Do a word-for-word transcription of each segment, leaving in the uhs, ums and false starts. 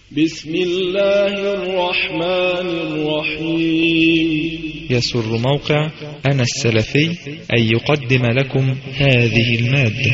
بسم الله الرحمن الرحيم. يسر موقع أنا السلفي أن يقدم لكم هذه المادة.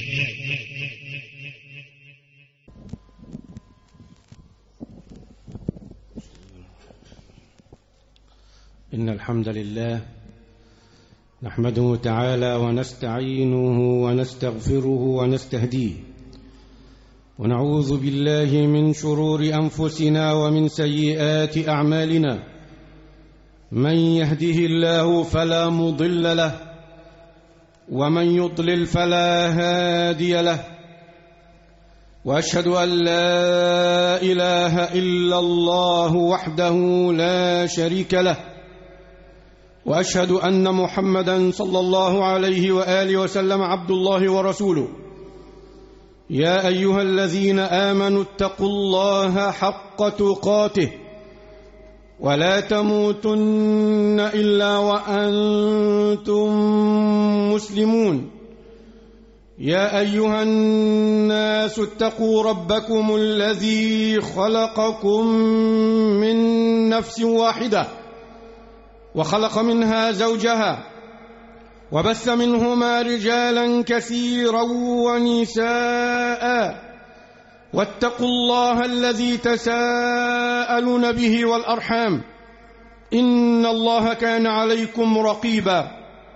إن الحمد لله نحمده تعالى ونستعينه ونستغفره ونستهديه، ونعوذ بالله من شرور أنفسنا ومن سيئات أعمالنا. من يهده الله فلا مضل له، ومن يضلل فلا هادي له. وأشهد أن لا إله إلا الله وحده لا شريك له، وأشهد أن محمدًا صلى الله عليه وآله وسلم عبد الله ورسوله. يا أيها الذين آمنوا اتقوا الله حق تقاته ولا تموتن إلا وأنتم مسلمون. يا أيها الناس اتقوا ربكم الذي خلقكم من نفس واحدة وخلق منها زوجها وبث منهما رجالا كثيرا ونساء، واتقوا الله الذي تساءلون به والأرحام، إن الله كان عليكم رقيبا.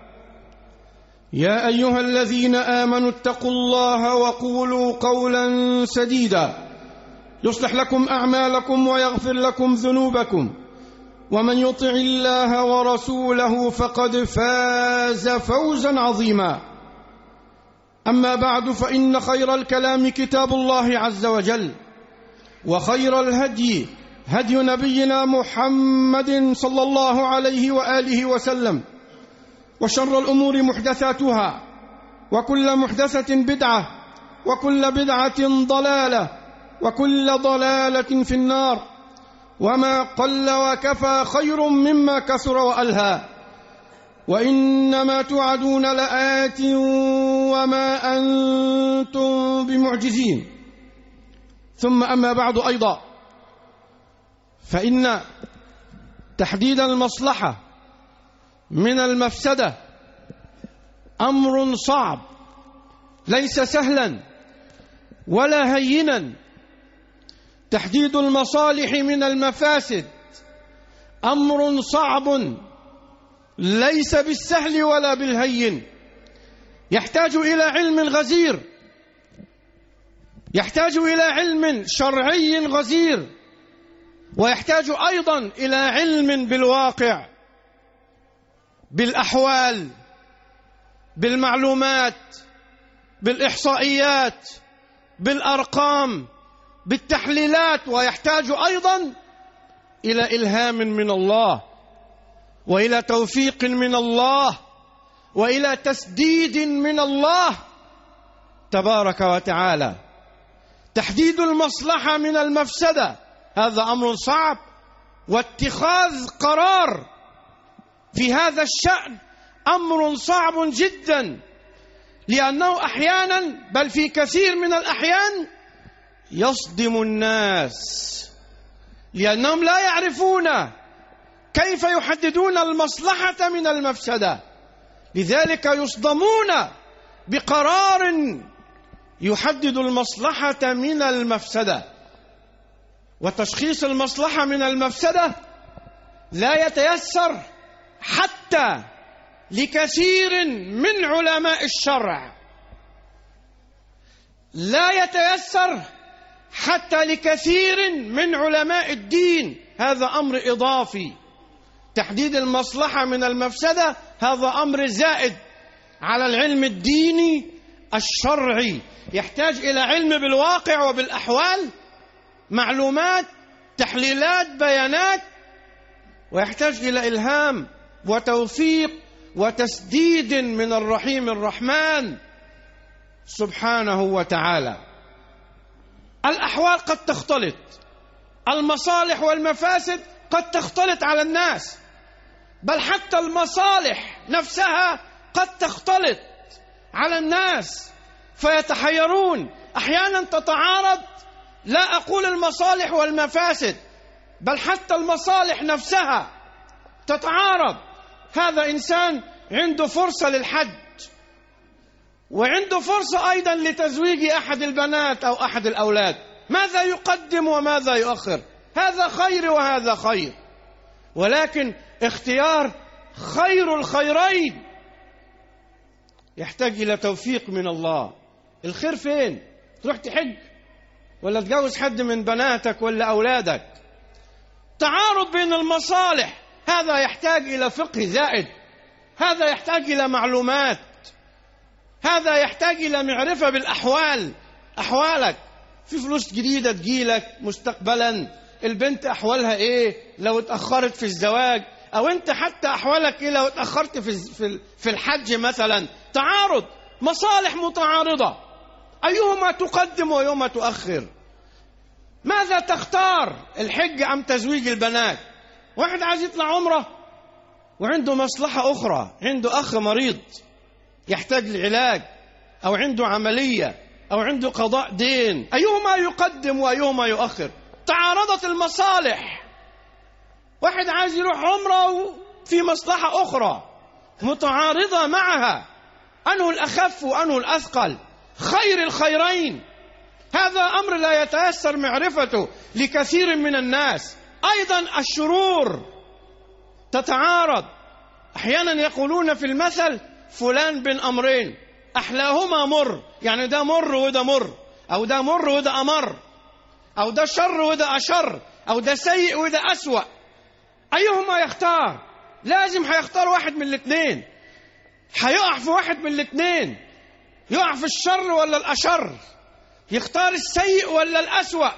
يا أيها الذين آمنوا اتقوا الله وقولوا قولا سديدا يصلح لكم أعمالكم ويغفر لكم ذنوبكم، ومن يطع الله ورسوله فقد فاز فوزا عظيما. أما بعد، فإن خير الكلام كتاب الله عز وجل، وخير الهدي هدي نبينا محمد صلى الله عليه وآله وسلم، وشر الأمور محدثاتها، وكل محدثة بدعة، وكل بدعة ضلالة، وكل ضلالة في النار. وما قل وكفى خير مما كثر وألهى، وإنما توعدون لآت وما أنتم بمعجزين. ثم أما بعد، أيضا فإن تحديد المصلحة من المفسدة أمر صعب، ليس سهلا ولا هينا. تحديد المصالح من المفاسد أمر صعب، ليس بالسهل ولا بالهين. يحتاج إلى علم غزير، يحتاج إلى علم شرعي غزير، ويحتاج أيضا إلى علم بالواقع، بالأحوال، بالمعلومات، بالإحصائيات، بالأرقام، بالتحليلات. ويحتاج أيضا إلى إلهام من الله، وإلى توفيق من الله، وإلى تسديد من الله تبارك وتعالى. تحديد المصلحة من المفسدة هذا أمر صعب، واتخاذ قرار في هذا الشأن أمر صعب جدا، لأنه أحيانا، بل في كثير من الأحيان، يصدم الناس، لأنهم لا يعرفون كيف يحددون المصلحة من المفسدة، لذلك يصدمون بقرار يحدد المصلحة من المفسدة. وتشخيص المصلحة من المفسدة لا يتيسر حتى لكثير من علماء الشرع، لا يتيسر حتى لكثير من علماء الدين. هذا أمر إضافي. تحديد المصلحة من المفسدة هذا أمر زائد على العلم الديني الشرعي، يحتاج إلى علم بالواقع وبالأحوال، معلومات، تحليلات، بيانات، ويحتاج إلى إلهام وتوفيق وتسديد من الرحيم الرحمن سبحانه وتعالى. الأحوال قد تختلط، المصالح والمفاسد قد تختلط على الناس، بل حتى المصالح نفسها قد تختلط على الناس فيتحيرون. أحيانا تتعارض لا أقول المصالح والمفاسد، بل حتى المصالح نفسها تتعارض. هذا إنسان عنده فرصة للحج، وعنده فرصة أيضا لتزويج أحد البنات أو أحد الأولاد، ماذا يقدم وماذا يؤخر؟ هذا خير وهذا خير، ولكن اختيار خير الخيرين يحتاج إلى توفيق من الله. الخير فين؟ تروح تحج ولا تجوز حد من بناتك ولا أولادك؟ تعارض بين المصالح، هذا يحتاج إلى فقه زائد، هذا يحتاج إلى معلومات، هذا يحتاج إلى معرفة بالأحوال، أحوالك في فلوس جديدة تجيلك مستقبلا، البنت أحوالها إيه لو اتأخرت في الزواج، أو أنت حتى أحوالك إيه لو اتأخرت في في الحج مثلا. تعارض، مصالح متعارضة، أيهما تقدم وأيهما تؤخر؟ ماذا تختار، الحج أم تزويج البنات؟ واحد عايز يطلع عمرة وعنده مصلحة أخرى، عنده أخ مريض يحتاج لعلاج، أو عنده عملية، أو عنده قضاء دين، أيهما يقدم وأيهما يؤخر؟ تعارضت المصالح. واحد عايز يروح عمرة وفي مصلحة أخرى متعارضة معها، أنه الأخف وأنه الأثقل؟ خير الخيرين، هذا أمر لا يتيسر معرفته لكثير من الناس. أيضا الشرور تتعارض، أحيانا يقولون في المثل فلان بن أمرين أحلاهما مر، يعني ده مر وده مر، أو ده مر وده أمر، أو ده شر وده أشر، أو ده سيء وده أسوأ. أيهما يختار؟ لازم هيختار واحد من الاثنين، هيقع في واحد من الاثنين، يقع في الشر ولا الأشر، يختار السيء ولا الأسوأ،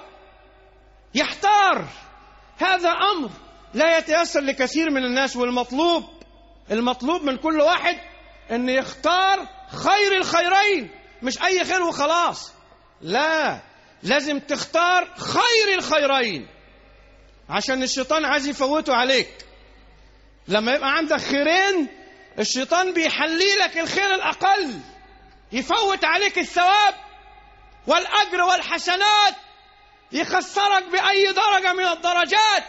يحتار. هذا أمر لا يتيسر لكثير من الناس، والمطلوب المطلوب من كل واحد أن يختار خير الخيرين، مش أي خير وخلاص، لا، لازم تختار خير الخيرين، عشان الشيطان عايز يفوته عليك. لما يبقى عندك خيرين الشيطان بيحلي لك الخير الأقل، يفوت عليك الثواب والأجر والحسنات، يخسرك بأي درجة من الدرجات.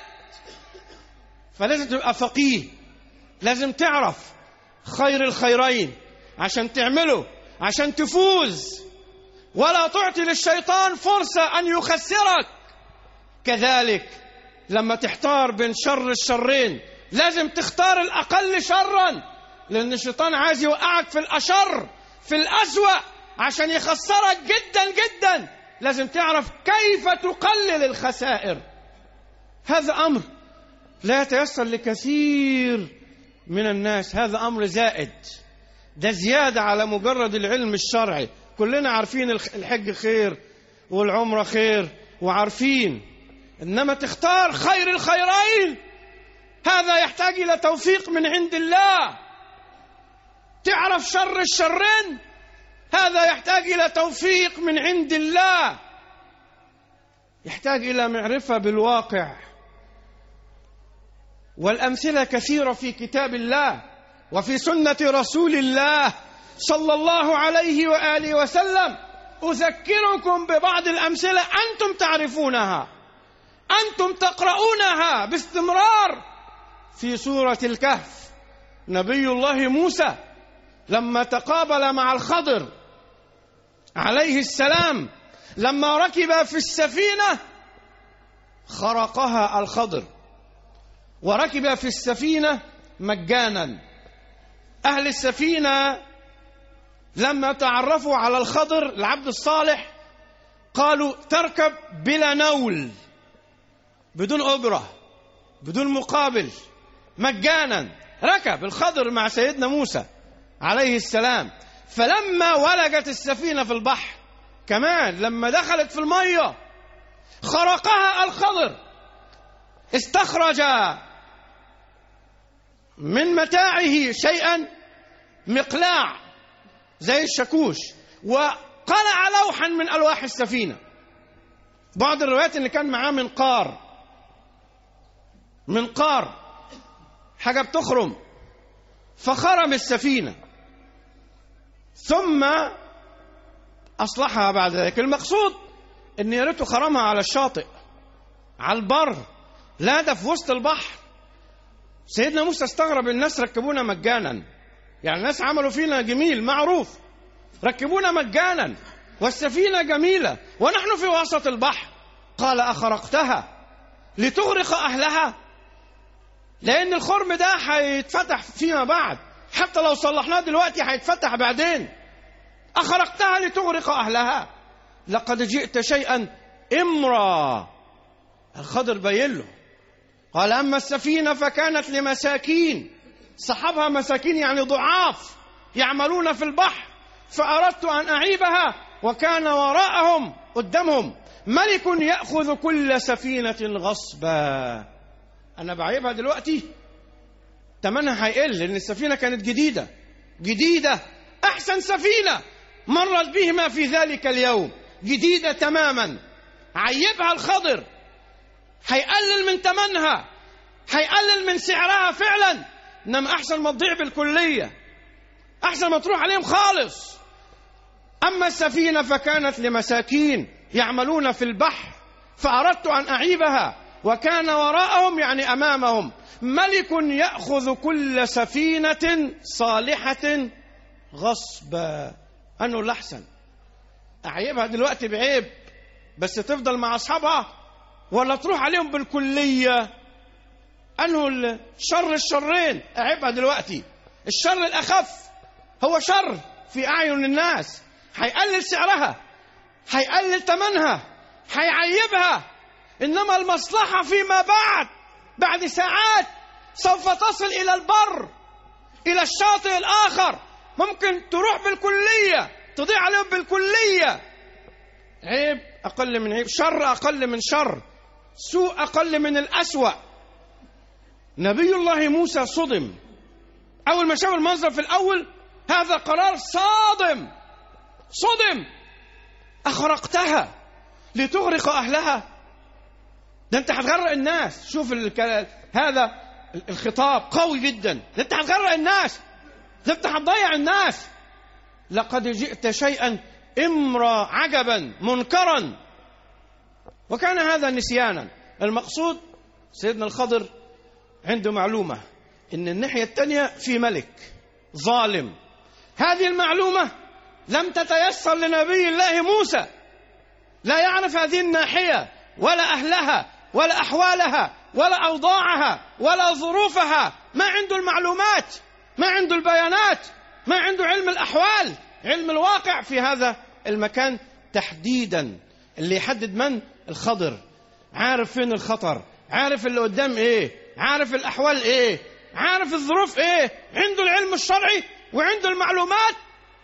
فلازم تبقى فقيه، لازم تعرف خير الخيرين عشان تعمله، عشان تفوز، ولا تعطي للشيطان فرصة أن يخسرك. كذلك لما تحتار بين شر الشرين لازم تختار الأقل شرا، لأن الشيطان عايز يوقعك في الأشر، في الأسوأ، عشان يخسرك جدا جدا. لازم تعرف كيف تقلل الخسائر. هذا أمر لا يتيسر لكثير من الناس، هذا أمر زائد، ده زيادة على مجرد العلم الشرعي. كلنا عارفين الحج خير والعمرة خير وعارفين، إنما تختار خير الخيرين هذا يحتاج إلى توفيق من عند الله. تعرف شر الشرين هذا يحتاج إلى توفيق من عند الله، يحتاج إلى معرفة بالواقع. والأمثلة كثيرة في كتاب الله وفي سنة رسول الله صلى الله عليه وآله وسلم. أذكركم ببعض الأمثلة أنتم تعرفونها، أنتم تقرؤونها باستمرار. في سورة الكهف نبي الله موسى لما تقابل مع الخضر عليه السلام، لما ركب في السفينة خرقها الخضر، وركب في السفينة مجانا. أهل السفينة لما تعرفوا على الخضر العبد الصالح قالوا تركب بلا نول، بدون أجرة، بدون مقابل، مجانا. ركب الخضر مع سيدنا موسى عليه السلام. فلما ولجت السفينة في البحر كمان، لما دخلت في المية خرقها الخضر، استخرج من متاعه شيئا مقلاع زي الشاكوش، وقلع لوحا من ألواح السفينة. بعض الروايات اللي كان معاه منقار، منقار حاجة بتخرم، فخرم السفينة ثم أصلحها بعد ذلك. المقصود إن يا ريته خرمها على الشاطئ، على البر، لا ده في وسط البحر. سيدنا موسى استغرب، الناس ركبونا مجانا، يعني الناس عملوا فينا جميل معروف، ركبونا مجانا والسفينة جميلة ونحن في وسط البحر. قال أخرقتها لتغرق أهلها؟ لأن الخرم ده هيتفتح فيما بعد، حتى لو صلحناه دلوقتي هيتفتح بعدين. أخرقتها لتغرق أهلها؟ لقد جئت شيئا إمرا. الخضر بين له، قال أما السفينة فكانت لمساكين، صحابها مساكين يعني ضعاف يعملون في البحر، فأردت أن أعيبها وكان وراءهم قدامهم ملك يأخذ كل سفينة غصبا. أنا بعيبها دلوقتي تمنها هيقل، لأن السفينة كانت جديدة جديدة، أحسن سفينة مرت بهما في ذلك اليوم، جديدة تماما. عيبها الخضر، هيقلل من تمنها، هيقلل من سعرها فعلا، إنما أحسن ما تضيع بالكلية، أحسن ما تروح عليهم خالص. أما السفينة فكانت لمساكين يعملون في البحر فأردت أن أعيبها وكان وراءهم يعني أمامهم ملك يأخذ كل سفينة صالحة غصبا. أنه الأحسن أعيبها دلوقتي بعيب بس تفضل مع أصحابها، ولا تروح عليهم بالكلية؟ أنه الشر الشرين أعيبها دلوقتي. الشر الأخف هو شر في أعين الناس، هيقلل سعرها، هيقلل ثمنها، هيعيبها، إنما المصلحة فيما بعد، بعد ساعات سوف تصل إلى البر، إلى الشاطئ الآخر، ممكن تروح بالكلية، تضيع عليهم بالكلية. عيب أقل من عيب، شر أقل من شر، سوء أقل من الأسوأ. نبي الله موسى صدم أول ما شاف المنظر في الأول، هذا قرار صادم، صدم. أخرقتها لتغرق أهلها؟ ده أنت هتغرق الناس. شوف الكلام هذا، الخطاب قوي جدا، ده أنت هتغرق الناس، ده أنت هتضيع الناس. لقد جئت شيئا إمرا، عجبا منكرا. وكان هذا نسيانا. المقصود سيدنا الخضر عنده معلومة إن الناحية الثانية في ملك ظالم. هذه المعلومة لم تتيسر لنبي الله موسى، لا يعرف هذه الناحية ولا أهلها ولا أحوالها ولا أوضاعها ولا ظروفها، ما عنده المعلومات، ما عنده البيانات، ما عنده علم الأحوال، علم الواقع في هذا المكان تحديدا. اللي يحدد من؟ الخضر. عارف فين الخطر، عارف اللي قدام ايه، عارف الأحوال ايه، عارف الظروف ايه، عنده العلم الشرعي وعنده المعلومات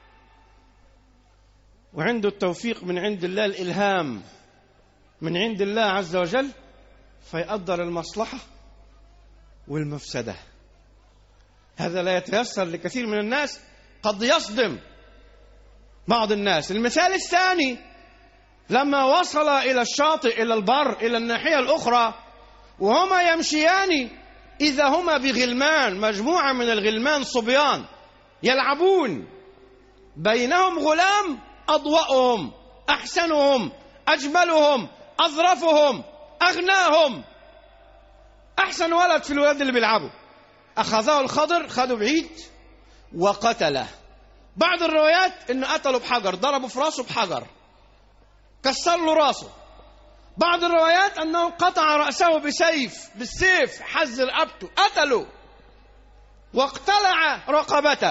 وعنده التوفيق من عند الله، الإلهام من عند الله عز وجل، فيقدر المصلحة والمفسدة. هذا لا يتيسر لكثير من الناس، قد يصدم بعض الناس. المثال الثاني، لما وصل إلى الشاطئ، إلى البر، إلى الناحية الأخرى، وهما يمشيان إذا هما بغلمان، مجموعة من الغلمان صبيان يلعبون، بينهم غلام أضوأهم أحسنهم أجملهم أظرفهم أغناهم، أحسن ولد في الولاد اللي بيلعبوا. أخذه الخضر، خده بعيد وقتله. بعض الروايات إنه قتله بحجر، ضربه في راسه بحجر، كسر له راسه. بعض الروايات أنه قطع رأسه بسيف، بالسيف حز رقبته، قتله واقتلع رقبته.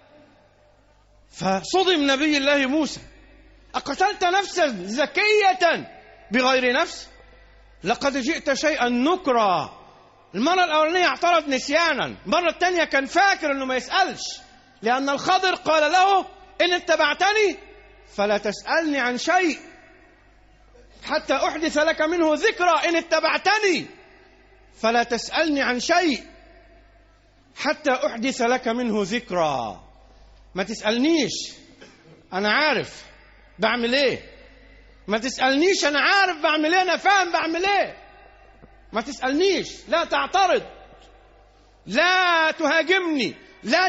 فصدم نبي الله موسى، أقتلت نفسا زكية بغير نفس؟ لقد جئت شيئا نكرا. المرة الأولانية اعترض نسيانا، المرة الثانية كان فاكر أنه ما يسألش، لأن الخضر قال له إن اتبعتني فلا تسألني عن شيء حتى أحدث لك منه ذكرى. إن اتبعتني فلا تسألني عن شيء حتى أحدث لك منه ذكرى. ما تسألنيش، أنا عارف بعمل إيه. ما تسألنيش، أنا عارف بعمل إيه، أنا فاهم بعمل إيه. ما تسألنيش، لا تعترض، لا تهاجمني، لا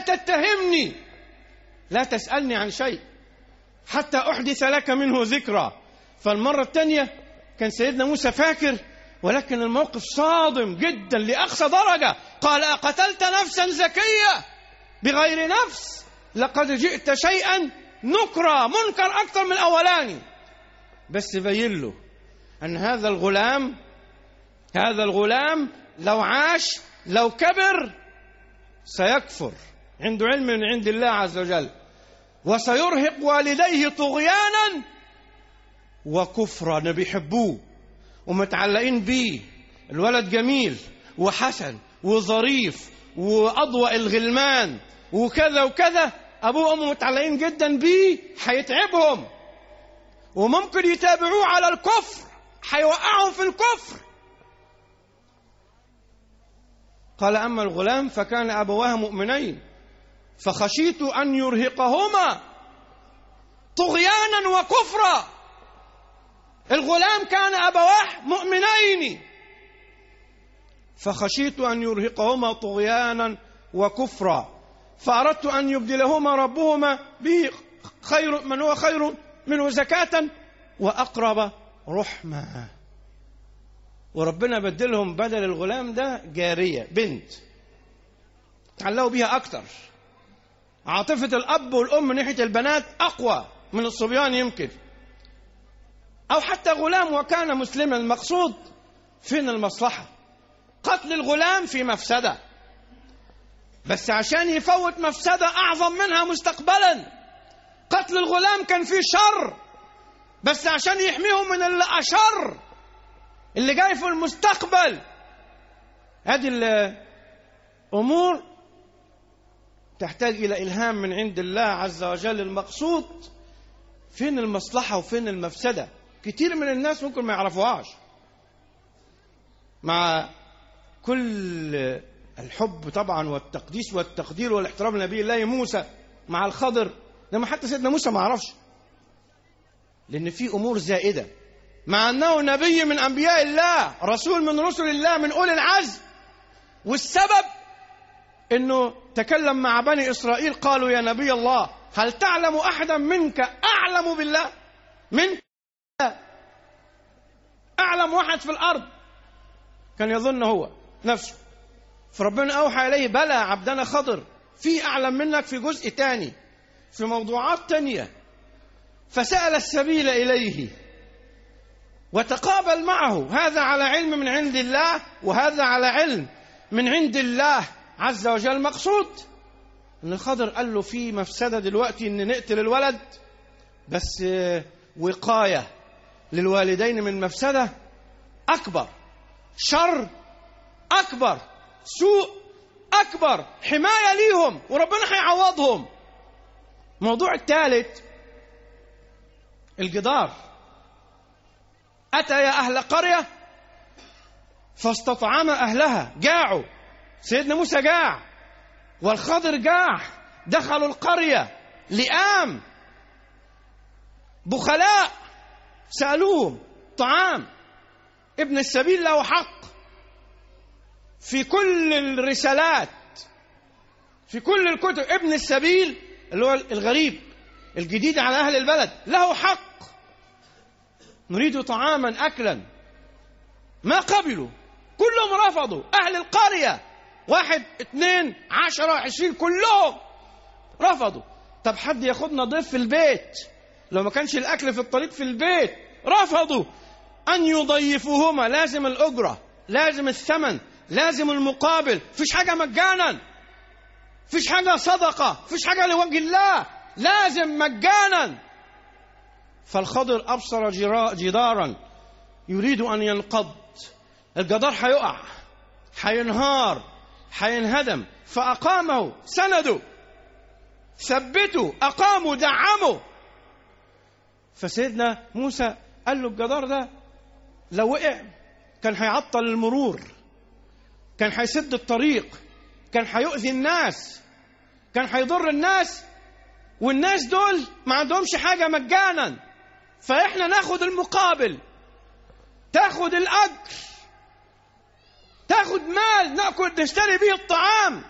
تتهمني، لا تسألني عن شيء حتى أحدث لك منه ذكرى. فالمرة الثانية كان سيدنا موسى فاكر، ولكن الموقف صادم جدا لأقصى درجة. قال أقتلت نفسا زكية بغير نفس لقد جئت شيئا نكرا، منكر أكثر من الأولاني. بس بين له أن هذا الغلام هذا الغلام لو عاش لو كبر سيكفر، عنده علم من عند الله عز وجل، وسيرهق والديه طغيانا وكفرا. بيحبوه ومتعلقين بيه، الولد جميل وحسن وظريف وأضوأ الغلمان وكذا وكذا، أبوه وأمه متعلقين جدا بيه، هيتعبهم وممكن يتابعوه على الكفر، هيوقعهم في الكفر. قال أما الغلام فكان أبواه مؤمنين فخشيت أن يرهقهما طغيانا وكفرا. الغلام كان أبواه مؤمنين فخشيت أن يرهقهما طغيانا وكفرا، فأردت أن يبدلهما ربهما به خير من هو خير منه زكاة وأقرب رحمة. وربنا بدلهم بدل الغلام ده جارية، بنت تعلقوا بيها أكتر. عاطفة الأب والأم من ناحية البنات أقوى من الصبيان يمكن، أو حتى غلام وكان مسلما. المقصود فين المصلحة؟ قتل الغلام في مفسدة، بس عشان يفوت مفسدة أعظم منها مستقبلا. قتل الغلام كان فيه شر، بس عشان يحميهم من الأشر اللي جاي في المستقبل. هذه الأمور تحتاج إلى إلهام من عند الله عز وجل. المقصود فين المصلحة وفين المفسدة. كتير من الناس ممكن ما يعرفوهاش، مع كل الحب طبعا والتقديس والتقدير والاحترام لنبي الله موسى مع الخضر، لما حتى سيدنا موسى ما عرفش، لأن في أمور زائدة، مع أنه نبي من أنبياء الله، رسول من رسل الله، من أولي العزم. والسبب أنه تكلم مع بني إسرائيل قالوا يا نبي الله هل تعلم أحدا منك أعلم بالله منك؟ أعلم واحد في الأرض، كان يظن هو نفسه. فربنا أوحى إليه بلى عبدنا خضر، في أعلم منك في جزء تاني في موضوعات تانية. فسأل السبيل إليه وتقابل معه، هذا على علم من عند الله وهذا على علم من عند الله عز وجل. مقصود أن الخضر قال له في مفسدة دلوقتي أن نقتل الولد، بس وقاية للوالدين من مفسدة أكبر، شر أكبر، سوء أكبر، حماية ليهم وربنا هيعوضهم. الموضوع الثالث الجدار. أتى يا أهل قرية فاستطعم أهلها، جاعوا. سيدنا موسى جاع والخضر جاع، دخلوا القرية لئام بخلاء، سألوهم طعام. ابن السبيل له حق في كل الرسالات، في كل الكتب. ابن السبيل اللي هو الغريب الجديد على أهل البلد له حق. نريد طعاما أكلا، ما قبلوا، كلهم رفضوا. أهل القرية واحد اثنين عشرة عشرين كلهم رفضوا. طب حد ياخدنا ضيف في البيت، لو ما كانش الأكل في الطريق في البيت رفضوا أن يضيفوهما. لازم الأجرة، لازم الثمن، لازم المقابل. فيش حاجة مجانا، فيش حاجة صدقة، فيش حاجة لوجه الله، لازم مجانا. فالخضر أبصر جدارا يريد أن ينقض. الجدار هيقع، هينهار، هينهدم. فأقامه، سندوا، ثبتوا، أقاموا، دعموا. فسيدنا موسى قال له الجدار ده لو وقع كان هيعطل المرور، كان هيسد الطريق، كان هيؤذي الناس، كان هيضر الناس، والناس دول ما عندهمش حاجة مجانا، فإحنا ناخد المقابل، تاخد الأجر، تاخد مال نأكل نشتري به الطعام.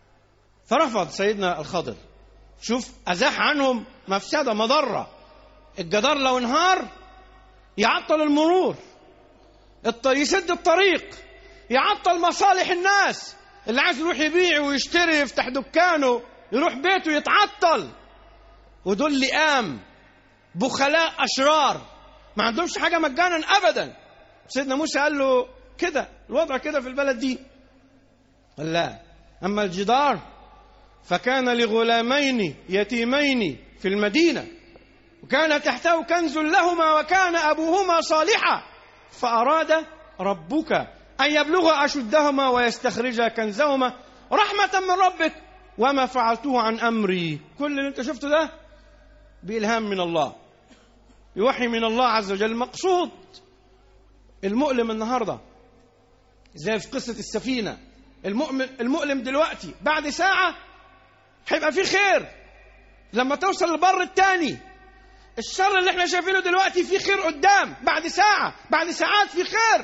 فرفض سيدنا الخضر. شوف، أزاح عنهم مفسدة، مضرة. الجدار لو انهار يعطل المرور، يسد الطريق، يعطل مصالح الناس. اللي عايز يروح يبيع ويشتري يفتح دكانه يروح بيته يتعطل. ودول لئام بخلاء أشرار ما عندهمش حاجة مجانا أبدا. سيدنا موسى قال له كده الوضع كده في البلد دي. قال لا، أما الجدار فكان لغلامين يتيمين في المدينة وكان تحته كنز لهما وكان أبوهما صالحا فأراد ربك أن يبلغ أشدهما ويستخرج كنزهما رحمة من ربك وما فعلته عن أمري. كل اللي انت شفته ده بإلهام من الله، يوحي من الله عز وجل. المقصود المؤلم النهاردة زي في قصة السفينة، المؤلم دلوقتي بعد ساعة هيبقى فيه خير لما توصل للبر التاني. الشر اللي احنا شايفينه دلوقتي فيه خير قدام، بعد ساعة بعد ساعات فيه خير.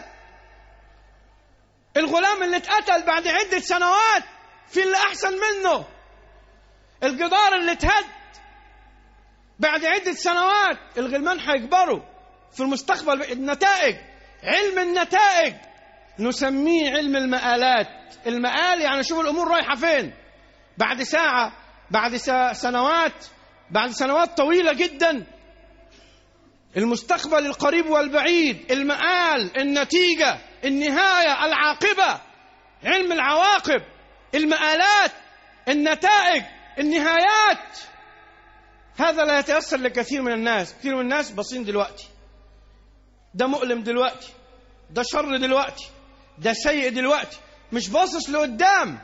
الغلام اللي اتقتل بعد عدة سنوات في اللي أحسن منه. الجدار اللي اتهد بعد عدة سنوات الغلمان هيكبروا في المستقبل. النتائج، علم النتائج نسميه علم المآلات. المآل يعني شوف الأمور رايحة فين بعد ساعة بعد سنوات بعد سنوات طويلة جدا. المستقبل القريب والبعيد، المآل، النتيجة، النهاية، العاقبة، علم العواقب، المآلات، النتائج، النهايات. هذا لا يتيسر لكثير من الناس. كثير من الناس باصين دلوقتي، ده مؤلم دلوقتي، ده شر دلوقتي، ده سيء دلوقتي، مش باصص لقدام،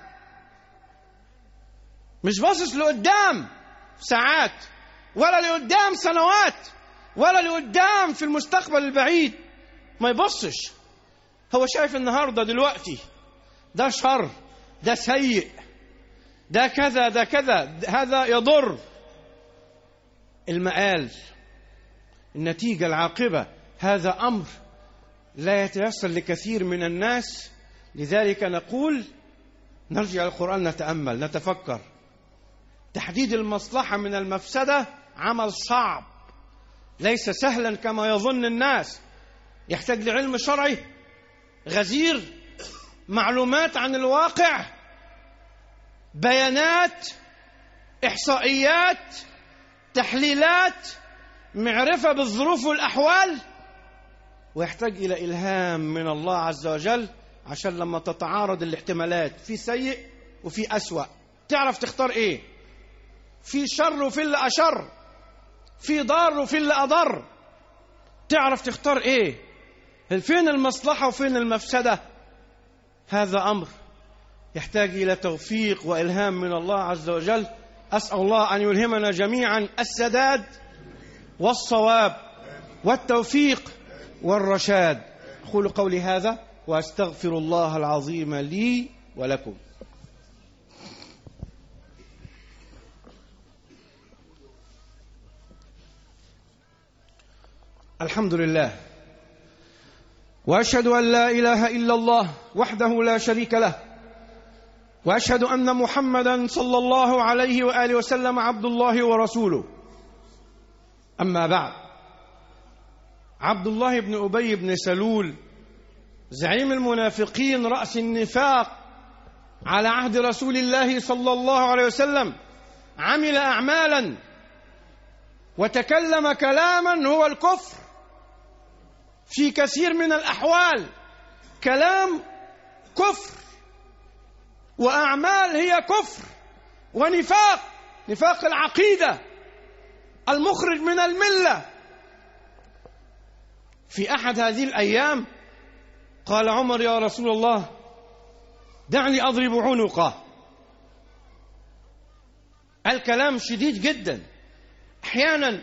مش باصص لقدام ساعات ولا لقدام سنوات ولا لقدام في المستقبل البعيد. ما يبصش، هو شايف النهارده دلوقتي ده شر، ده سيء، ده كذا، ده كذا، هذا يضر. المآل، النتيجة، العاقبة، هذا أمر لا يتيسر لكثير من الناس. لذلك نقول نرجع للقرآن، نتأمل، نتفكر. تحديد المصلحة من المفسدة عمل صعب، ليس سهلا كما يظن الناس. يحتاج لعلم شرعي غزير، معلومات عن الواقع، بيانات، إحصائيات، تحليلات، معرفة بالظروف والأحوال. ويحتاج إلى إلهام من الله عز وجل عشان لما تتعارض الاحتمالات، في سيء وفي أسوأ، تعرف تختار إيه. في شر وفي اللي أشر، في ضار وفي اللي أضر، تعرف تختار إيه. فين المصلحة وفين المفسدة. هذا أمر يحتاج إلى توفيق وإلهام من الله عز وجل. أسأل الله أن يلهمنا جميعا السداد والصواب والتوفيق والرشاد. أقول قولي هذا وأستغفر الله العظيم لي ولكم. الحمد لله، وأشهد أن لا إله إلا الله وحده لا شريك له، وأشهد أن محمدا صلى الله عليه وآله وسلم عبد الله ورسوله. أما بعد، عبد الله بن أبي بن سلول زعيم المنافقين رأس النفاق على عهد رسول الله صلى الله عليه وسلم عمل أعمالا وتكلم كلاما هو الكفر في كثير من الأحوال، كلام كفر وأعمال هي كفر ونفاق، نفاق العقيدة المخرج من الملة. في أحد هذه الأيام قال عمر: يا رسول الله دعني أضرب عنقه. الكلام شديد جدا. أحيانا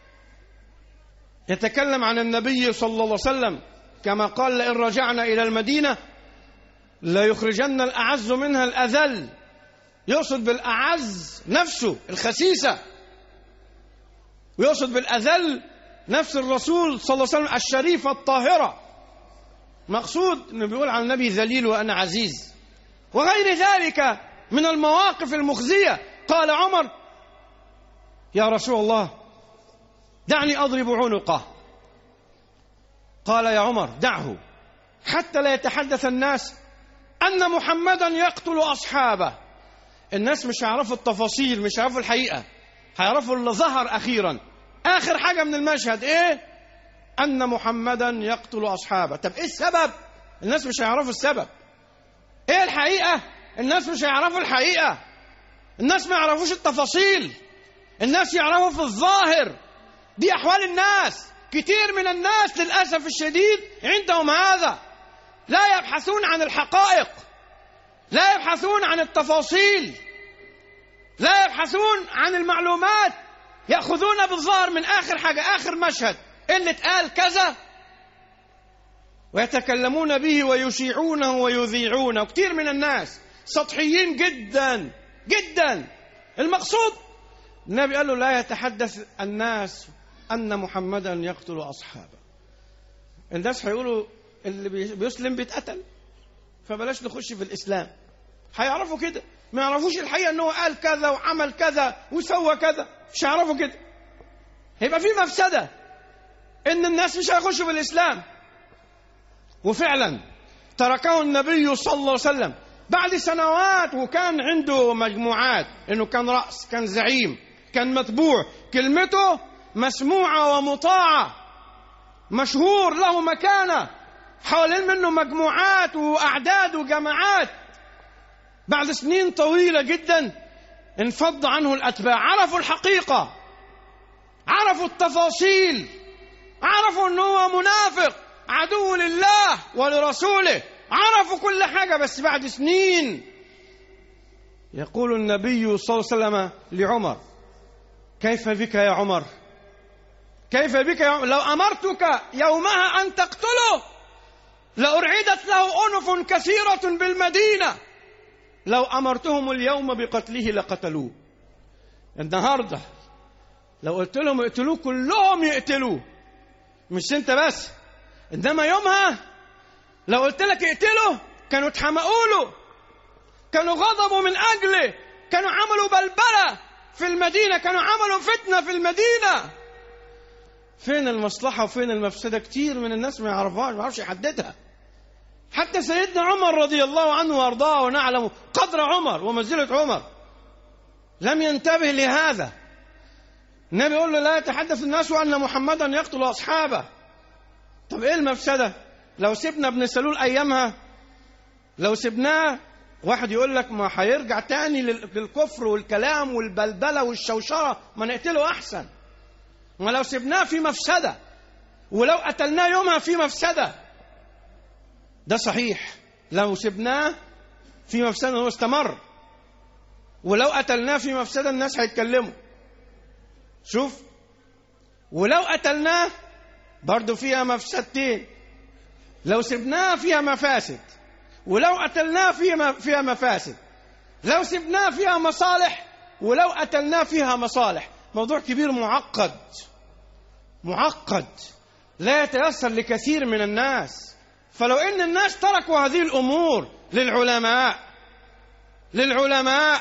يتكلم عن النبي صلى الله عليه وسلم كما قال: لئن رجعنا إلى المدينة لا يخرجن الأعز منها الأذل. يقصد بالأعز نفسه الخسيسة، ويقصد بالأذل نفس الرسول صلى الله عليه وسلم الشريفة الطاهرة. مقصود أنه بيقول عن النبي ذليل وأنا عزيز، وغير ذلك من المواقف المخزية. قال عمر: يا رسول الله دعني أضرب عنقه. قال يا عمر دعه حتى لا يتحدث الناس أن محمدا يقتل أصحابه. الناس مش هيعرفوا التفاصيل، مش هيعرفوا الحقيقة، هيعرفوا اللي ظهر أخيرا. آخر حاجة من المشهد إيه؟ أن محمدا يقتل أصحابه. طب إيه السبب؟ الناس مش هيعرفوا السبب. إيه الحقيقة؟ الناس مش هيعرفوا الحقيقة. الناس ما يعرفوش التفاصيل، الناس يعرفوا في الظاهر. دي أحوال الناس. كتير من الناس للأسف الشديد عندهم هذا، لا يبحثون عن الحقائق، لا يبحثون عن التفاصيل، لا يبحثون عن المعلومات، يأخذون بالظاهر من آخر حاجة، آخر مشهد اللي اتقال كذا، ويتكلمون به ويشيعونه ويذيعونه. وكتير من الناس سطحيين جدا جدا. المقصود النبي قال له لا يتحدث الناس أن محمدا يقتل أصحابه. الناس هيقولوا اللي بيسلم بيتقتل، فبلاش نخش في الإسلام. هيعرفوا كده، ما يعرفوش الحقيقة أنه قال كذا وعمل كذا وسوى كذا، مش هيعرفوا كده. هيبقى في مفسدة إن الناس مش هيخشوا في الإسلام. وفعلا تركه النبي صلى الله عليه وسلم بعد سنوات، وكان عنده مجموعات، إنه كان رأس، كان زعيم، كان متبوع، كلمته مسموعة ومطاعة، مشهور، له مكانة، حوالين منه مجموعات وأعداد وجماعات. بعد سنين طويلة جدا انفض عنه الأتباع، عرفوا الحقيقة، عرفوا التفاصيل، عرفوا أنه هو منافق عدو لله ولرسوله، عرفوا كل حاجة. بس بعد سنين يقول النبي صلى الله عليه وسلم لعمر كيف بك يا عمر؟ كيف بك يا عمر؟ لو أمرتك يومها أن تقتله لأرعدت له أنف كثيرة بالمدينة، لو أمرتهم اليوم بقتله لقتلوه. النهاردة لو قلت لهم اقتلوه كلهم يقتلوه، مش انت بس. انما يومها لو قلت لك اقتله كانوا اتحمقوا له، كانوا غضبوا من أجله، كانوا عملوا بلبلة في المدينة، كانوا عملوا فتنة في المدينة. فين المصلحة وفين المفسدة؟ كتير من الناس ما يعرفهاش، ما يعرفش يحددها. حتى سيدنا عمر رضي الله عنه وارضاه، ونعلم قدر عمر ومنزلة عمر، لم ينتبه لهذا. النبي يقول له لا يتحدث الناس أن محمدا يقتل أصحابه. طب إيه المفسدة؟ لو سيبنا ابن سلول أيامها، لو سيبناه، واحد يقول لك ما هيرجع تاني للكفر والكلام والبلبلة والشوشرة، ما نقتله أحسن. ما لو سيبناه في مفسدة، ولو قتلناه يومها في مفسدة. ده صحيح، لو سيبناه في مفسدة هو استمر، ولو قتلناه في مفسدة الناس هيتكلموا. شوف، ولو قتلناه برضو فيها مفسدتين، لو سبناه فيها مفاسد، ولو قتلناه فيها فيها مفاسد، لو سبناه فيها مصالح، ولو قتلناه فيها مصالح. موضوع كبير معقد معقد لا يتيسر لكثير من الناس. فلو ان الناس تركوا هذه الامور للعلماء للعلماء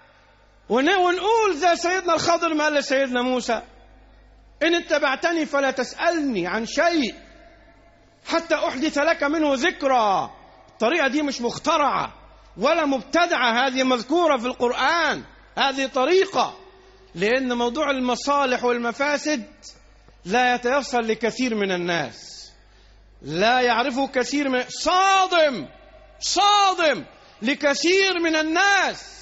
ونقول زي سيدنا الخضر ما قال لسيدنا موسى إن اتبعتني فلا تسألني عن شيء حتى أحدث لك منه ذكرى. الطريقة دي مش مخترعة ولا مبتدعة، هذه مذكورة في القرآن، هذه طريقة. لأن موضوع المصالح والمفاسد لا يتيسر لكثير من الناس، لا يعرفه كثير من صادم صادم لكثير من الناس.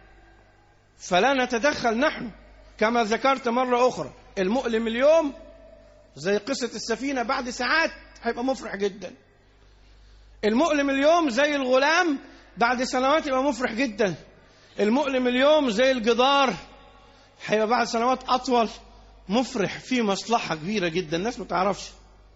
فلا نتدخل نحن. كما ذكرت مرة أخرى، المؤلم اليوم زي قصة السفينة بعد ساعات هيبقى مفرح جدا. المؤلم اليوم زي الغلام بعد سنوات يبقى مفرح جدا. المؤلم اليوم زي الجدار هيبقى بعد سنوات أطول مفرح، فيه مصلحة كبيرة جدا الناس ما تعرفش،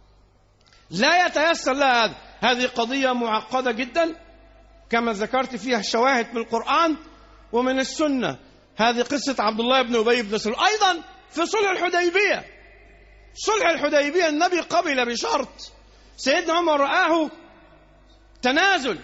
لا يتيسر لها هذا. هذه قضية معقدة جدا كما ذكرت، فيها شواهد من القرآن ومن السنة. هذه قصة عبد الله بن أبي بن سلول. أيضا في صلح الحديبية، صلح الحديبية النبي قبل بشرط، سيدنا عمر رآه تنازل،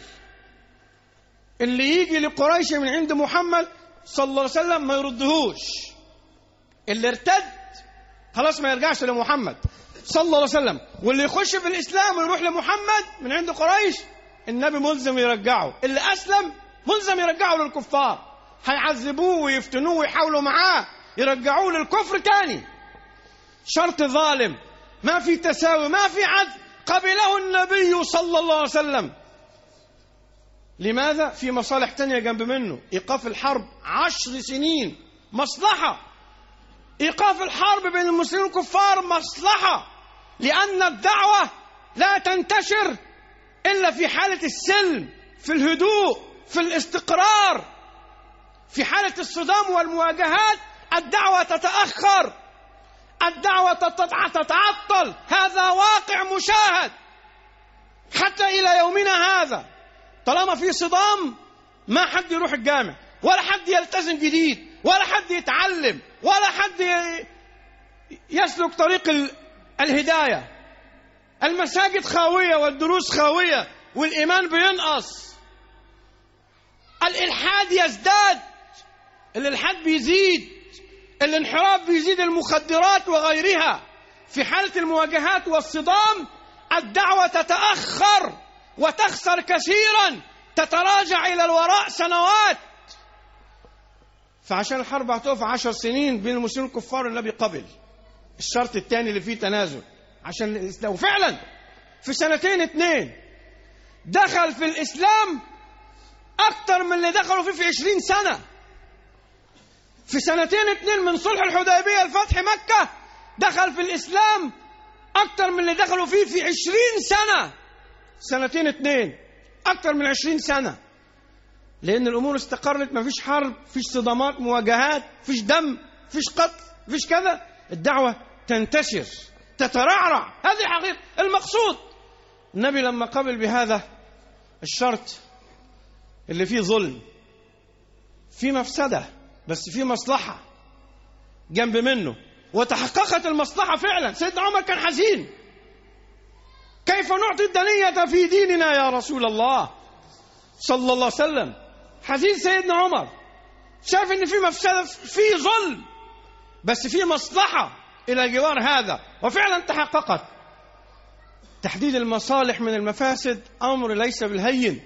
اللي يجي لقريش من عند محمد صلى الله عليه وسلم ما يردهوش، اللي ارتد خلاص ما يرجعش لمحمد صلى الله عليه وسلم. واللي يخش في الإسلام ويروح لمحمد من عند قريش النبي ملزم يرجعه، اللي أسلم ملزم يرجعه للكفار، هيعذبوه ويفتنوه ويحاولوا معاه يرجعوه للكفر تاني. شرط ظالم، ما في تساوي، ما في عدل، قبله النبي صلى الله عليه وسلم. لماذا؟ في مصالح تانية جنب منه. إيقاف الحرب عشر سنين مصلحة، إيقاف الحرب بين المسلمين والكفار مصلحة، لأن الدعوة لا تنتشر إلا في حالة السلم، في الهدوء، في الاستقرار. في حالة الصدام والمواجهات الدعوة تتأخر، الدعوة تتعطل. هذا واقع مشاهد حتى إلى يومنا هذا. طالما في صدام ما حد يروح الجامع، ولا حد يلتزم جديد، ولا حد يتعلم، ولا حد يسلك طريق الهداية. المساجد خاوية والدروس خاوية والإيمان بينقص، الإلحاد يزداد، الإلحاد بيزيد، الانحراف بيزيد، المخدرات وغيرها. في حالة المواجهات والصدام الدعوة تتأخر وتخسر كثيرا، تتراجع إلى الوراء سنوات. فعشان الحرب هتقف عشر سنين بين المسلمين والكفار النبي قبل الشرط الثاني اللي فيه تنازل عشان الإسلام. وفعلا في سنتين اتنين دخل في الإسلام أكتر من اللي دخلوا فيه في عشرين سنة. في سنتين اتنين من صلح الحديبية لفتح مكة دخل في الإسلام أكتر من اللي دخلوا فيه في عشرين سنة. سنتين اتنين أكتر من عشرين سنة، لأن الأمور استقرت، ما فيش حرب، فيش صدامات، مواجهات، فيش دم، فيش قتل، فيش كذا. الدعوة تنتشر، تترعرع. هذه حقيقة المقصود. النبي لما قبل بهذا الشرط اللي فيه ظلم، فيه مفسدة، بس فيه مصلحة جنب منه، وتحققت المصلحة فعلا. سيدنا عمر كان حزين، كيف نعطي الدنية في ديننا يا رسول الله صلى الله عليه وسلم. حزين سيدنا عمر، شاف ان في مفسدة، في ظلم، بس في مصلحة إلى جوار هذا، وفعلا تحققت. تحديد المصالح من المفاسد أمر ليس بالهين،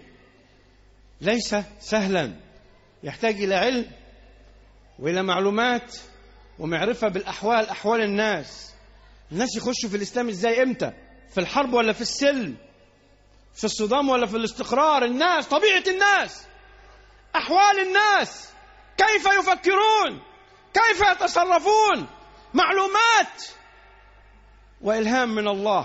ليس سهلا، يحتاج إلى علم وإلى معلومات ومعرفة بالأحوال، أحوال الناس. الناس يخشوا في الإسلام إزاي، إمتى، في الحرب ولا في السلم، في الصدام ولا في الاستقرار. الناس، طبيعة الناس، أحوال الناس، كيف يفكرون، كيف يتصرفون، معلومات وإلهام من الله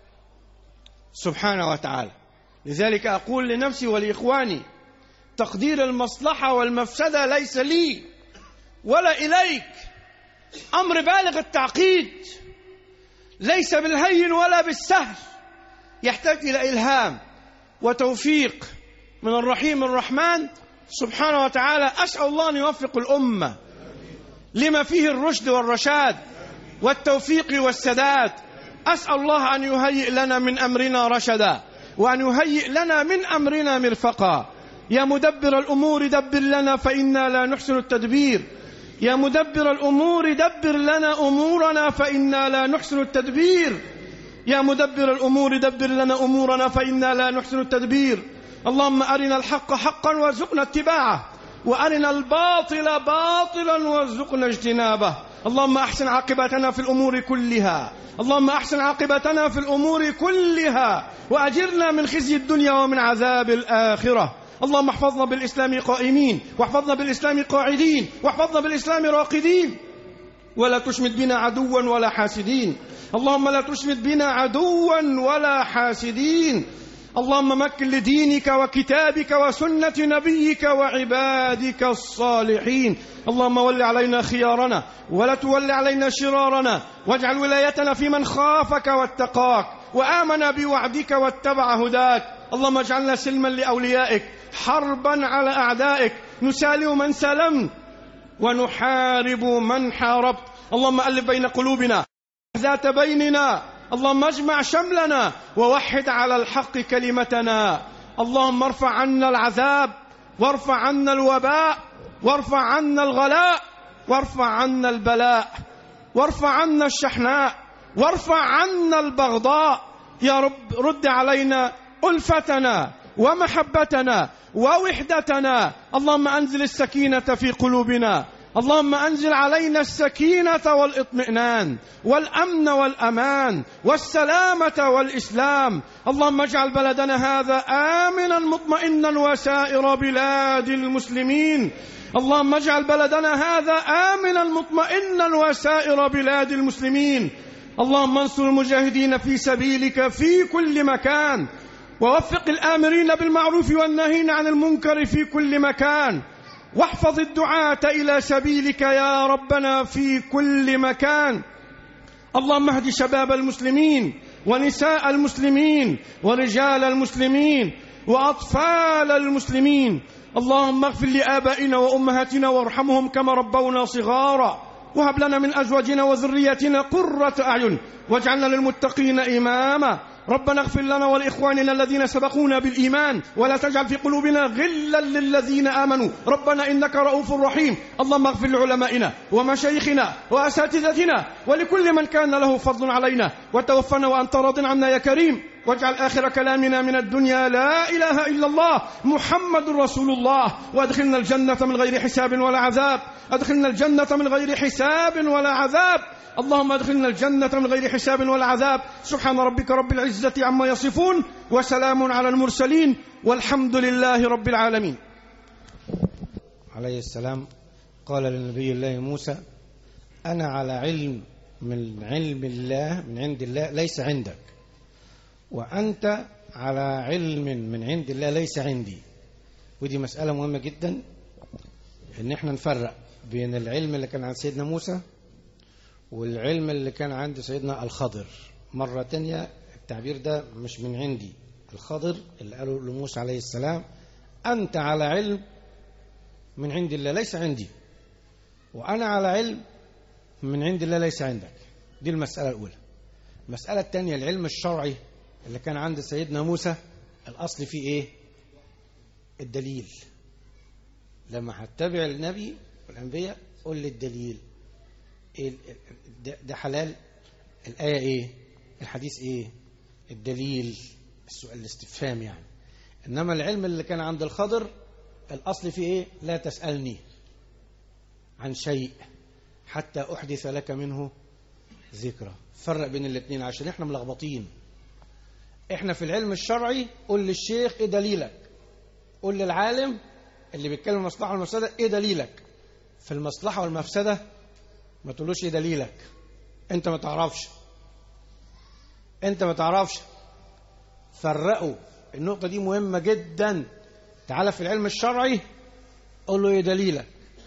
سبحانه وتعالى. لذلك أقول لنفسي ولإخواني تقدير المصلحة والمفسدة ليس لي ولا إليك، أمر بالغ التعقيد، ليس بالهين ولا بالسهل، يحتاج إلى إلهام وتوفيق من الرحيم الرحمن سبحانه وتعالى. أسأل الله أن يوفق الأمة لما فيه الرشد والرشاد والتوفيق والسداد. أسأل الله أن يهيئ لنا من أمرنا رشدا، وأن يهيئ لنا من أمرنا مرفقا. يا مدبر الأمور دبر لنا فإنا لا نحسن التدبير. يا مدبر الأمور دبر لنا أمورنا فإنا لا نحسن التدبير. يا مدبر الأمور دبر لنا أمورنا فإنا لا نحسن التدبير. اللهم أرنا الحق حقا وارزقنا اتباعه، وأرنا الباطل باطلا وارزقنا اجتنابه. اللهم أحسن عاقبتنا في الأمور كلها، اللهم أحسن عاقبتنا في الأمور كلها، وأجرنا من خزي الدنيا ومن عذاب الآخرة. اللهم احفظنا بالإسلام قائمين، واحفظنا بالإسلام قاعدين، واحفظنا بالإسلام راقدين، ولا تشمت بنا عدوا ولا حاسدين. اللهم لا تشمت بنا عدوا ولا حاسدين. اللهم مكن لدينك وكتابك وسنة نبيك وعبادك الصالحين. اللهم ول علينا خيارنا ولا تول علينا شرارنا، واجعل ولايتنا في من خافك واتقاك وآمن بوعدك واتبع هداك. اللهم اجعلنا سلما لأوليائك، حربا على أعدائك، نسالم من سلمت ونحارب من حاربت. اللهم ألف بين قلوبنا ذات بيننا، اللهم اجمع شملنا ووحد على الحق كلمتنا. اللهم ارفع عنا العذاب، وارفع عنا الوباء، وارفع عنا الغلاء، وارفع عنا البلاء. وارفع عنا الشحناء، وارفع عنا البغضاء. يا رب رد علينا ألفتنا ومحبتنا ووحدتنا. اللهم أنزل السكينة في قلوبنا، اللهم أنزل علينا السكينة والإطمئنان والأمن والأمان والسلامة والإسلام. اللهم اجعل بلدنا هذا آمنا مطمئنا وسائر بلاد المسلمين. اللهم اجعل بلدنا هذا آمنا مطمئنا وسائر بلاد المسلمين. اللهم انصر المجاهدين في سبيلك في كل مكان، ووفق الآمرين بالمعروف والناهين عن المنكر في كل مكان، واحفظ الدعاة إلى سبيلك يا ربنا في كل مكان. اللهم اهد شباب المسلمين ونساء المسلمين ورجال المسلمين وأطفال المسلمين. اللهم اغفر لآبائنا وأمهاتنا وارحمهم كما ربونا صغارا، وهب لنا من أزواجنا وذرياتنا قرة أعين واجعلنا للمتقين إماما. ربنا اغفر لنا ولإخواننا الذين سبقونا بالإيمان، ولا تجعل في قلوبنا غلا للذين آمنوا ربنا إنك رؤوف رحيم. اللهم اغفر لعلمائنا ومشايخنا وأساتذتنا ولكل من كان له فضل علينا، وتوفنا وأنت راض عنا يا كريم. واجعل آخر كلامنا من الدنيا لا إله إلا الله محمد رسول الله، وادخلنا الجنة من غير حساب ولا عذاب. أدخلنا الجنة من غير حساب ولا عذاب. اللهم ادخلنا الجنة من غير حساب ولا عذاب. سبحان ربك رب العزة عما يصفون، وسلام على المرسلين، والحمد لله رب العالمين. عليه السلام قال للنبي الله موسى: أنا على علم من علم الله من عند الله ليس عندك، وأنت على علم من عند الله ليس عندي. ودي مسألة مهمة جدا، إن احنا نفرق بين العلم اللي كان عند سيدنا موسى والعلم اللي كان عند سيدنا الخضر. مرة تانية التعبير ده مش من عندي. الخضر اللي قالوا لموسى عليه السلام: أنت على علم من عند الله ليس عندي، وأنا على علم من عند الله ليس عندك. دي المسألة الأولى. المسألة الثانية العلم الشرعي اللي كان عند سيدنا موسى، الأصل فيه إيه؟ الدليل. لما هتتبع النبي والأنبياء قول لي الدليل. إيه ده حلال؟ الآية إيه؟ الحديث إيه؟ الدليل. السؤال الاستفهام يعني. إنما العلم اللي كان عند الخضر الأصل فيه إيه؟ لا تسألني عن شيء حتى أحدث لك منه ذكرى. فرق بين الاثنين عشان إحنا ملخبطين. إحنا في العلم الشرعي قول للشيخ إيه دليلك، قول للعالم اللي بيتكلم المصلحة والمفسدة إيه دليلك. في المصلحة والمفسدة ما تقولوش إيه دليلك، أنت ما تعرفش أنت ما تعرفش فرقوا. النقطة دي مهمة جدا. تعالى في العلم الشرعي قول له إيه دليلك،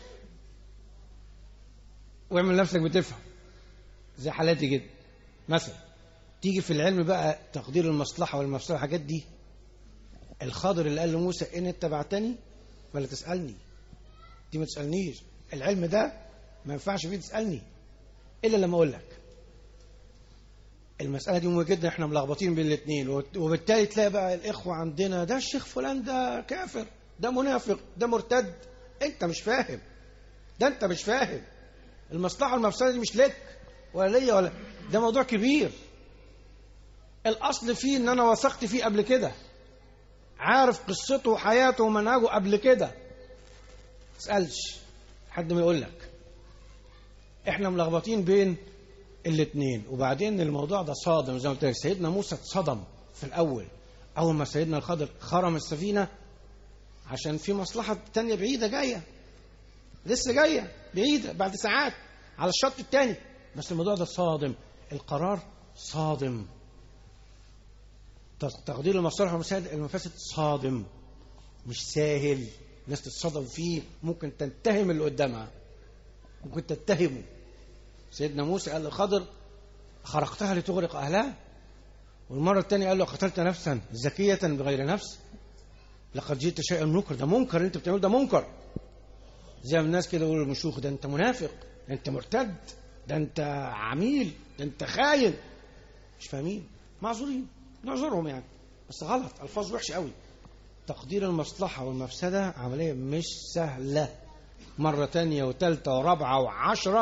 واعمل نفسك بتفهم زي حالاتي جدا. مثلا تيجي في العلم بقى تقدير المصلحة والمفسدة الحاجات دي، الخضر اللي قال لموسى إن اتبعتني ولا تسألني، دي ما تسألنيش. العلم ده ما ينفعش فيه تسألني إلا لما أقول لك. المسألة دي مهمة جدا. احنا ملخبطين بين الاثنين، وبالتالي تلاقي بقى الإخوة عندنا ده الشيخ فلان ده كافر، ده منافق، ده مرتد. انت مش فاهم، ده انت مش فاهم. المصلحة والمفسدة دي مش لك ولا ليا ولا، ده موضوع كبير. الأصل فيه ان انا وثقت فيه قبل كده، عارف قصته وحياته ومنهجه قبل كده. تسألش حد ما يقول لك. احنا ملخبطين بين الاثنين. وبعدين الموضوع ده صادم زي ما قلت لك. سيدنا موسى اتصدم في الاول اول ما سيدنا الخضر خرم السفينه، عشان في مصلحه تانية بعيده جايه، لسه جايه بعيده بعد ساعات على الشط الثاني. بس الموضوع ده صادم، القرار صادم، تقدير المصالح والمفاسد صادم، مش سهل. الناس تتصدم فيه، ممكن تتهم اللي قدامها، ممكن تتهمه. سيدنا موسى قال للخضر: خرقتها لتغرق أهلها. والمرة الثانية قال له: قتلت نفسا زكية بغير نفس لقد جئت شيئا منكر. ده منكر انت بتعمله، ده منكر. زي ما الناس كده يقولوا للمشوخ: ده انت منافق، ده انت مرتد، ده انت عميل، ده انت خاين. مش فاهمين، معذورين، نعذرهم يعني، بس غلط، الفاظ وحشه قوي. تقدير المصلحة والمفسدة عملية مش سهلة. مرة تانية وثالثة ورابعة وعشرة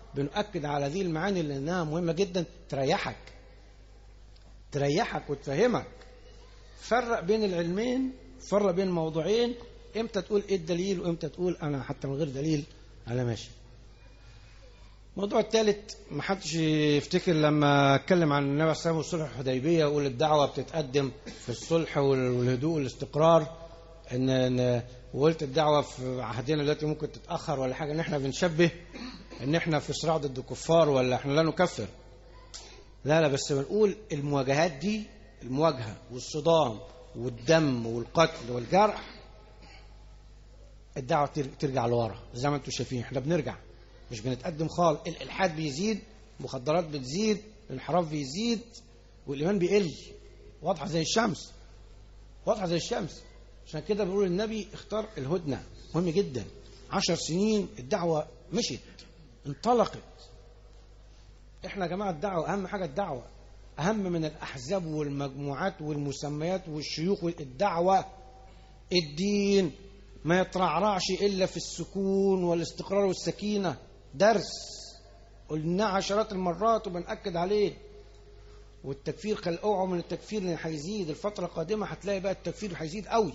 بنؤكد على هذه المعاني لأنها مهمة جدا، تريحك تريحك وتفهمك. فرق بين العلمين، فرق بين موضوعين، امتى تقول ايه الدليل وامتى تقول انا حتى من غير دليل انا ماشي. الموضوع الثالث، ما حدش يفتكر لما اتكلم عن النبي صلى الله عليه وسلم وصلح الحديبيه ويقول الدعوه بتتقدم في الصلح والهدوء والاستقرار، ان وقلت الدعوه في عهدنا دلوقتي ممكن تتاخر ولا حاجه، ان احنا بنشبه ان احنا في صراع ضد الكفار ولا احنا لا نكفر. لا لا، بس بنقول المواجهات دي، المواجهه والصدام والدم والقتل والجرح، الدعوه ترجع لورا زي ما انتم شايفين. احنا بنرجع مش بنتقدم خالص. الالحاد بيزيد، المخدرات بتزيد، الانحراف بيزيد، والايمان بيقل، واضحه زي الشمس، واضحه زي الشمس. عشان كده بنقول النبي اختار الهدنه، مهم جدا. عشر سنين الدعوه مشت، انطلقت. احنا يا جماعه الدعوه اهم حاجه، الدعوه اهم من الاحزاب والمجموعات والمسميات والشيوخ. الدعوه الدين ما يترعرعش الا في السكون والاستقرار والسكينه. درس قلناه عشرات المرات وبنأكد عليه. والتكفير، خل اوعوا من التكفير لان هيزيد الفتره القادمه، هتلاقي بقى التكفير هيزيد قوي.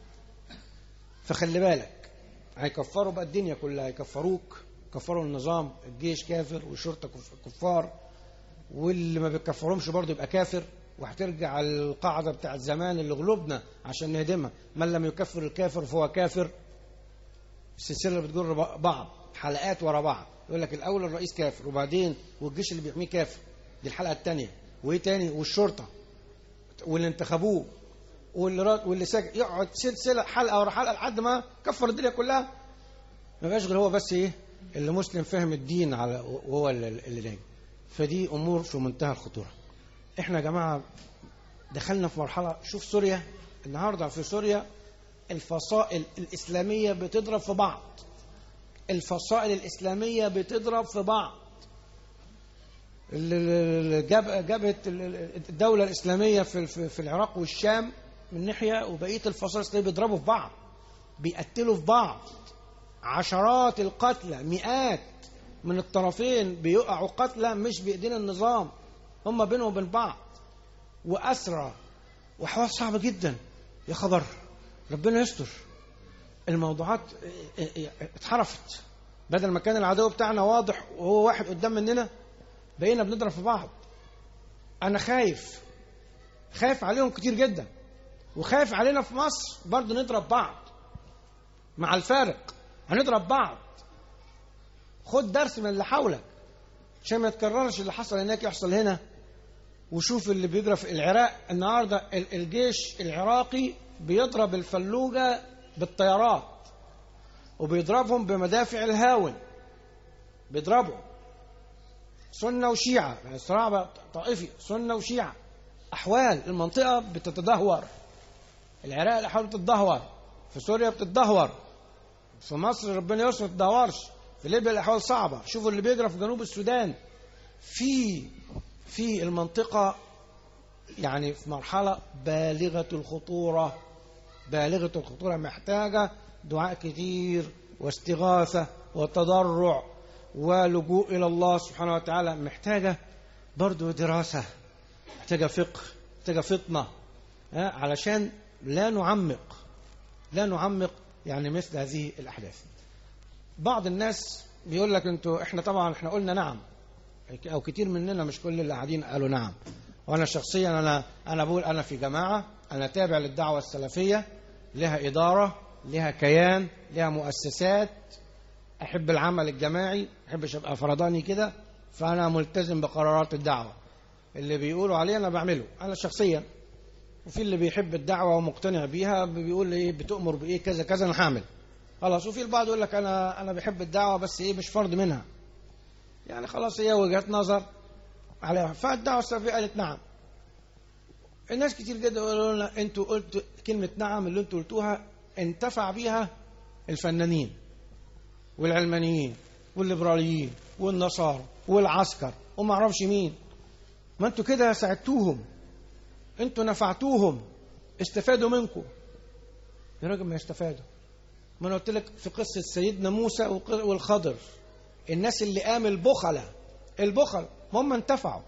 فخلي بالك، هيكفروا بقى الدنيا كلها، هيكفروك، كفروا النظام، الجيش كافر والشرطه كفار، واللي ما بيكفرهمش برضه يبقى كافر. وهترجع القاعده بتاعت زمان اللي غلبنا عشان نهدمها، من لم يكفر الكافر فهو كافر. السلسله اللي بتجر بعض، حلقات ورا بعض. يقول لك الاول الرئيس كافر، وبعدين والجيش اللي بيحميه كافر، دي الحلقه الثانيه. وايه تاني؟ والشرطه واللي انتخبوه واللي راد واللي ساكت، يقعد سلسله حلقه ورا حلقه لحد ما كفر الدنيا كلها. ما بقاش غير هو بس ايه اللي مسلم فهم الدين على وهو اللي ناجي. فدي امور في منتهى الخطوره. احنا يا جماعه دخلنا في مرحله، شوف سوريا النهارده، في سوريا الفصائل الاسلاميه بتضرب في بعض، الفصائل الاسلاميه بتضرب في بعض. جبهه الدوله الاسلاميه في في العراق والشام من ناحيه، وبقيه الفصائل الاسلاميه بيضربوا في بعض، بيقتلوا في بعض. عشرات القتلى، مئات من الطرفين بيقعوا قتلى مش بايدين النظام، هم بينهم وبين بعض، واسرى، وحوار صعب جدا. يا خبر، ربنا يستر. الموضوعات اتحرفت، بدل ما كان العدو بتاعنا واضح وهو واحد قدام مننا، بقينا بنضرب في بعض. انا خايف خايف عليهم كتير جدا، وخايف علينا في مصر برضو نضرب بعض. مع الفارق هنضرب بعض. خد درس من اللي حولك عشان ما يتكررش اللي حصل هناك يحصل هنا. وشوف اللي بيجرى في العراق النهارده، الجيش العراقي بيضرب الفلوجة بالطيارات، وبيضربهم بمدافع الهاون، بيضربهم سنة وشيعة، يعني صراع طائفي، سنة وشيعة. أحوال المنطقة بتتدهور. العراق الأحوال بتتدهور، في سوريا بتتدهور، في مصر ربنا يستر ما تتدهورش، في ليبيا الأحوال صعبة. شوفوا اللي بيجرى في جنوب السودان. في في المنطقة يعني في مرحلة بالغة الخطورة، بالغة الخطورة، محتاجة دعاء كتير واستغاثة وتضرع ولجوء إلى الله سبحانه وتعالى. محتاجة برضو دراسة، محتاجة فقه، محتاجة فطنة، علشان لا نعمق لا نعمق يعني مثل هذه الأحداث. بعض الناس بيقول لك انتوا، احنا طبعا احنا قلنا نعم، او كتير مننا، مش كل اللي قاعدين قالوا نعم. وانا شخصيا انا انا بقول انا في جماعه، انا تابع للدعوه السلفيه، لها اداره، لها كيان، لها مؤسسات. احب العمل الجماعي، ما احبش ابقى فرداني كده. فانا ملتزم بقرارات الدعوه، اللي بيقولوا عليه انا بعمله انا شخصيا. وفي اللي بيحب الدعوه ومقتنع بيها بيقول ايه بتؤمر بايه كذا كذا انا هعمل خلاص. وفي البعض يقول لك انا انا بحب الدعوه بس ايه مش فرد منها، يعني خلاص هي وجهات نظر عليها. فالدعوه السلفيه قالت نعم. الناس كتير جدا يقولوا لنا انتوا قلتوا كلمه نعم، اللي انتوا قلتوها انتفع بيها الفنانين والعلمانيين والليبراليين والنصارى والعسكر وما اعرفش مين. ما انتوا كده ساعدتوهم، انتوا نفعتوهم، استفادوا منكم. يا راجل ما يستفادوا. ما انا قلت لك في قصه سيدنا موسى والخضر، الناس اللي قام البخلة البخل هم انتفعوا.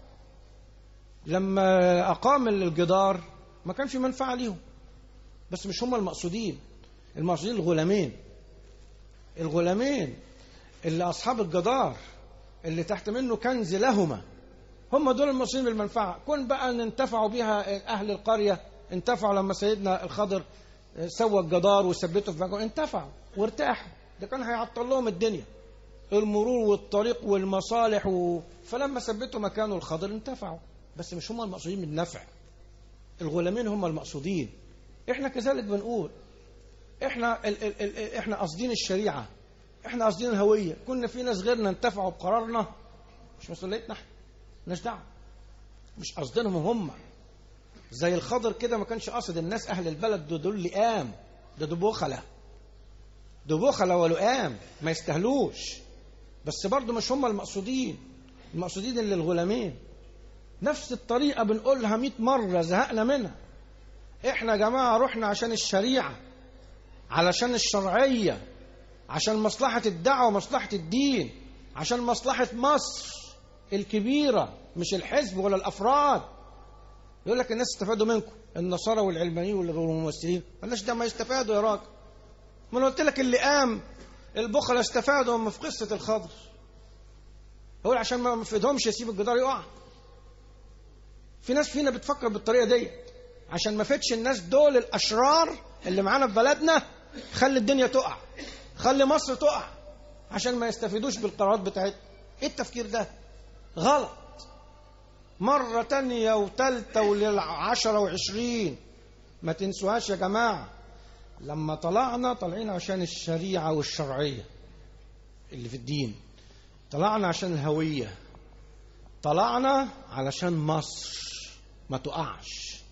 لما أقام الجدار ما كانش منفعة ليهم، بس مش هم المقصودين. المقصودين الغلامين الغلامين اللي أصحاب الجدار اللي تحت منه كنز لهما، هم دول المقصودين بالمنفعة. كون بقى أن انتفعوا بها أهل القرية، انتفعوا لما سيدنا الخضر سوى الجدار وثبته في مكانه، انتفعوا وارتاحوا. ده كان هيعطل لهم الدنيا، المرور والطريق والمصالح و... فلما ثبتوا مكانه الخضر انتفعوا، بس مش هم المقصودين بالنفع. الغلامين هم المقصودين. احنا كذلك بنقول احنا ال ال ال احنا قاصدين الشريعة، احنا قاصدين الهوية. كنا في ناس غيرنا انتفعوا بقرارنا، مش مسؤوليتنا احنا، مالناش دعوة، مش قاصدينهم هم. زي الخضر كده ما كانش قاصد الناس اهل البلد دول, دول لئام، ده دول بخلة، دول بخلة ولئام ما يستاهلوش، بس برضو مش هم المقصودين. المقصودين اللي الغلامين. نفس الطريقة بنقولها مئة مرة زهقنا منها. احنا يا جماعة رحنا عشان الشريعة، علشان الشرعية، عشان مصلحة الدعوة ومصلحة الدين، عشان مصلحة مصر الكبيرة، مش الحزب ولا الأفراد. يقول لك الناس استفادوا منكم، النصارى والعلمانيين والممثلين. مالناش ده، ما يستفادوا يا راجل. ما انا قلت لك اللي قام البخلة استفادوا هم في قصة الخضر. هو عشان ما مفيدهمش يسيب الجدار يقع. في ناس فينا بتفكر بالطريقة دي، عشان ما فيدش الناس دول الأشرار اللي معانا في بلدنا، خلي الدنيا تقع، خلي مصر تقع، عشان ما يستفيدوش بالقرارات بتاعتنا. ايه التفكير ده؟ غلط. مرة تانية وتالتة وللعشرة وعشرين ما تنسوهاش يا جماعة. لما طلعنا طلعين عشان الشريعة والشرعية اللي في الدين، طلعنا عشان الهوية، طلعنا علشان مصر ما تقعش.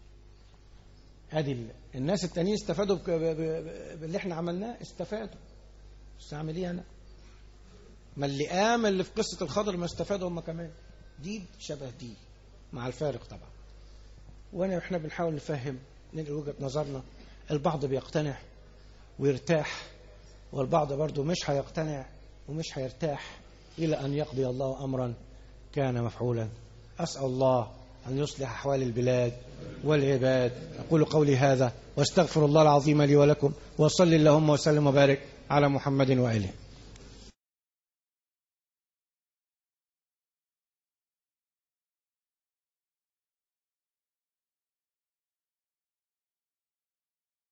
ادي الناس التانيين استفادوا باللي احنا عملناه، استفادوا، بس اعمل ايه انا؟ ما اللي قام اللي في قصة الخضر ما استفادوا هم كمان. دي شبه دي مع الفارق طبعا. وانا احنا بنحاول نفهم، ننقل وجهة نظرنا. البعض بيقتنع ويرتاح، والبعض برضو مش هيقتنع ومش هيرتاح إلى أن يقضي الله أمرا كان مفعولا. أسأل الله أن يصلح أحوال البلاد والعباد. أقول قولي هذا واستغفر الله العظيم لي ولكم، وصل اللهم وسلم وبارك على محمد وآله.